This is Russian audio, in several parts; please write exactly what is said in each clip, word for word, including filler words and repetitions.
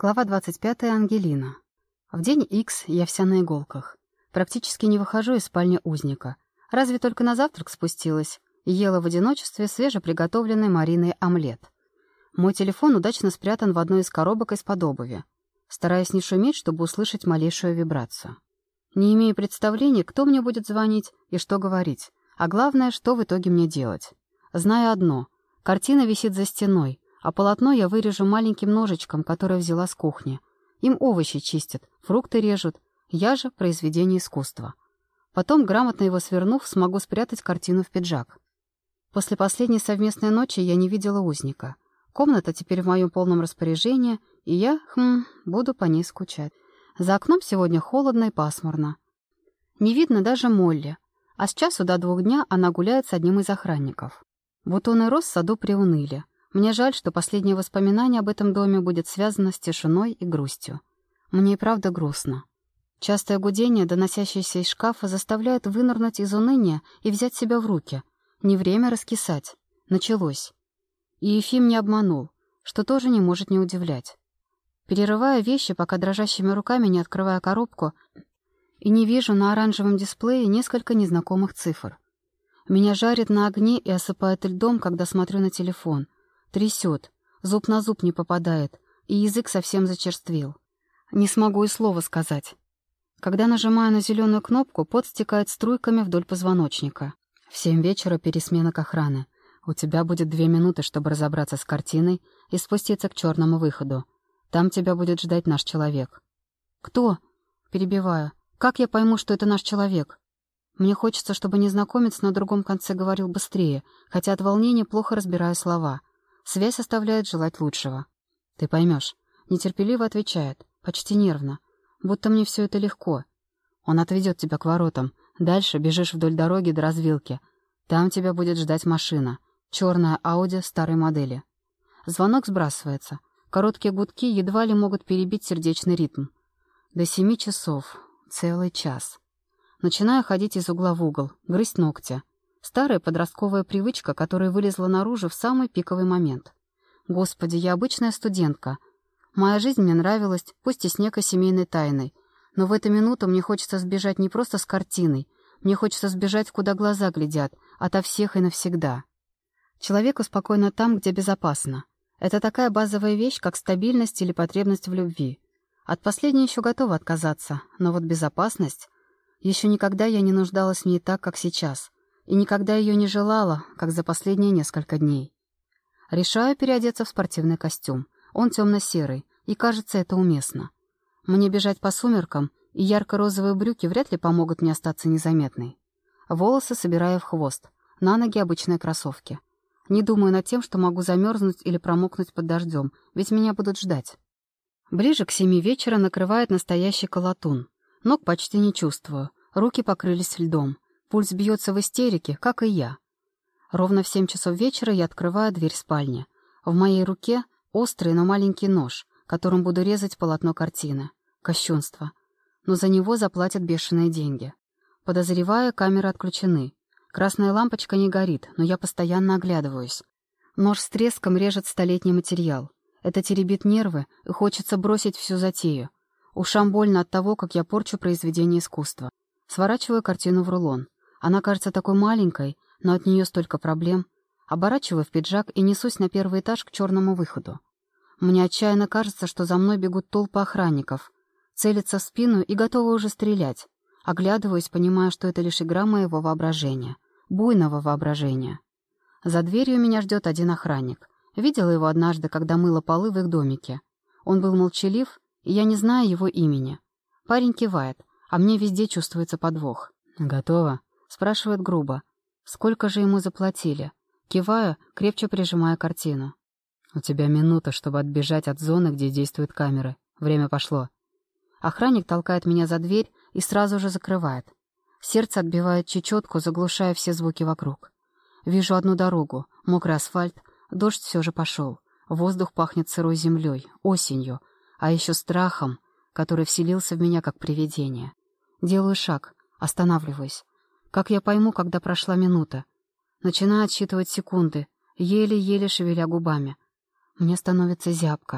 Глава двадцать пятая. Ангелина. В день Икс я вся на иголках. Практически не выхожу из спальни узника. Разве только на завтрак спустилась и ела в одиночестве свежеприготовленный Мариной омлет. Мой телефон удачно спрятан в одной из коробок из-под обуви. Стараюсь не шуметь, чтобы услышать малейшую вибрацию. Не имею представления, кто мне будет звонить и что говорить. А главное, что в итоге мне делать. Знаю одно. Картина висит за стеной, а полотно я вырежу маленьким ножичком, которое взяла с кухни. Им овощи чистят, фрукты режут. Я же произведение искусства. Потом, грамотно его свернув, смогу спрятать картину в пиджак. После последней совместной ночи я не видела узника. Комната теперь в моем полном распоряжении, и я, хм, буду по ней скучать. За окном сегодня холодно и пасмурно. Не видно даже Молли, а с часу до двух дня она гуляет с одним из охранников. Бутоны роз в саду приуныли. Мне жаль, что последнее воспоминание об этом доме будет связано с тишиной и грустью. Мне и правда грустно. Частое гудение, доносящееся из шкафа, заставляет вынырнуть из уныния и взять себя в руки. Не время раскисать. Началось. И Ефим не обманул, что тоже не может не удивлять. Перерывая вещи, пока дрожащими руками не открывая коробку, и не вижу на оранжевом дисплее несколько незнакомых цифр. Меня жарит на огне и осыпает льдом, когда смотрю на телефон. Трясет, зуб на зуб не попадает, и язык совсем зачерствел. Не смогу и слова сказать. Когда нажимаю на зеленую кнопку, пот стекает струйками вдоль позвоночника. В семь вечера пересменок охраны. У тебя будет две минуты, чтобы разобраться с картиной и спуститься к черному выходу. Там тебя будет ждать наш человек. «Кто?» — перебиваю. «Как я пойму, что это наш человек?» Мне хочется, чтобы незнакомец на другом конце говорил быстрее, хотя от волнения плохо разбираю слова. Связь оставляет желать лучшего. «Ты поймешь», — нетерпеливо отвечает, почти нервно, будто мне все это легко. Он отведет тебя к воротам. Дальше бежишь вдоль дороги до развилки. Там тебя будет ждать машина. Черная Ауди старой модели. Звонок сбрасывается. Короткие гудки едва ли могут перебить сердечный ритм. До семи часов. Целый час. Начинаю ходить из угла в угол, грызть ногти. Старая подростковая привычка, которая вылезла наружу в самый пиковый момент. Господи, я обычная студентка. Моя жизнь мне нравилась, пусть и с некой семейной тайной. Но в эту минуту мне хочется сбежать не просто с картиной. Мне хочется сбежать, куда глаза глядят, ото всех и навсегда. Человеку спокойно там, где безопасно. Это такая базовая вещь, как стабильность или потребность в любви. От последней еще готова отказаться, но вот безопасность... Еще никогда я не нуждалась в ней так, как сейчас. И никогда ее не желала, как за последние несколько дней. Решаю переодеться в спортивный костюм. Он темно-серый, и кажется, это уместно. Мне бежать по сумеркам, и ярко-розовые брюки вряд ли помогут мне остаться незаметной. Волосы собираю в хвост, на ноги обычные кроссовки. Не думаю над тем, что могу замерзнуть или промокнуть под дождем, ведь меня будут ждать. Ближе к семи вечера накрывает настоящий колотун. Ног почти не чувствую, руки покрылись льдом. Пульс бьется в истерике, как и я. Ровно в семь часов вечера я открываю дверь спальни. В моей руке острый, но маленький нож, которым буду резать полотно картины. Кощунство. Но за него заплатят бешеные деньги. Подозревая, камеры отключены. Красная лампочка не горит, но я постоянно оглядываюсь. Нож с треском режет столетний материал. Это теребит нервы, и хочется бросить всю затею. Ушам больно от того, как я порчу произведение искусства. Сворачиваю картину в рулон. Она кажется такой маленькой, но от нее столько проблем. Оборачиваю в пиджак и несусь на первый этаж к черному выходу. Мне отчаянно кажется, что за мной бегут толпы охранников. Целятся в спину и готовы уже стрелять. Оглядываюсь, понимая, что это лишь игра моего воображения. Буйного воображения. За дверью меня ждет один охранник. Видела его однажды, когда мыла полы в их домике. Он был молчалив, и я не знаю его имени. Парень кивает, а мне везде чувствуется подвох. «Готово?» — спрашивает грубо. «Сколько же ему заплатили?» Киваю, крепче прижимая картину. «У тебя минута, чтобы отбежать от зоны, где действуют камеры. Время пошло». Охранник толкает меня за дверь и сразу же закрывает. Сердце отбивает чечетку, заглушая все звуки вокруг. Вижу одну дорогу, мокрый асфальт, дождь все же пошел. Воздух пахнет сырой землей, осенью, а еще страхом, который вселился в меня как привидение. Делаю шаг, останавливаюсь. Как я пойму, когда прошла минута? Начинаю отсчитывать секунды, еле-еле шевеля губами. Мне становится зябко.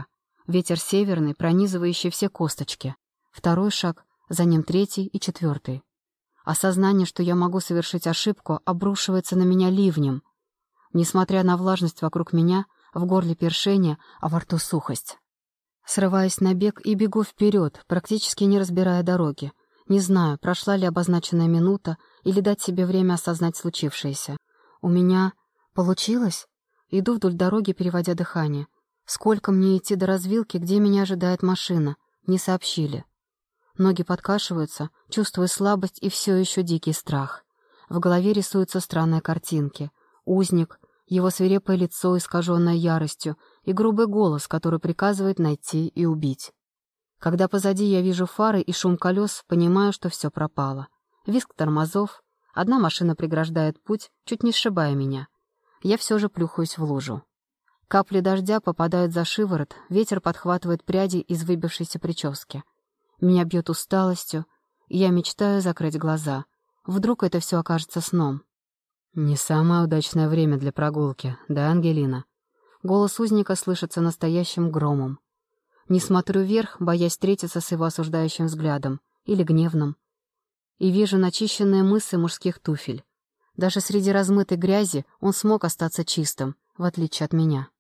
Ветер северный, пронизывающий все косточки. Второй шаг, за ним третий и четвертый. Осознание, что я могу совершить ошибку, обрушивается на меня ливнем. Несмотря на влажность вокруг меня, в горле першение, а во рту сухость. Срываюсь на бег и бегу вперед, практически не разбирая дороги. Не знаю, прошла ли обозначенная минута или дать себе время осознать случившееся. У меня... Получилось? Иду вдоль дороги, переводя дыхание. Сколько мне идти до развилки, где меня ожидает машина? Не сообщили. Ноги подкашиваются, чувствую слабость и все еще дикий страх. В голове рисуются странные картинки. Узник, его свирепое лицо, искаженное яростью, и грубый голос, который приказывает найти и убить. Когда позади я вижу фары и шум колес, понимаю, что все пропало. Визг тормозов. Одна машина преграждает путь, чуть не сшибая меня. Я все же плюхаюсь в лужу. Капли дождя попадают за шиворот, ветер подхватывает пряди из выбившейся прически. Меня бьет усталостью, и я мечтаю закрыть глаза. Вдруг это все окажется сном. «Не самое удачное время для прогулки, да, Ангелина?» Голос узника слышится настоящим громом. Не смотрю вверх, боясь встретиться с его осуждающим взглядом, или гневным. И вижу начищенные мысы мужских туфель. Даже среди размытой грязи он смог остаться чистым, в отличие от меня.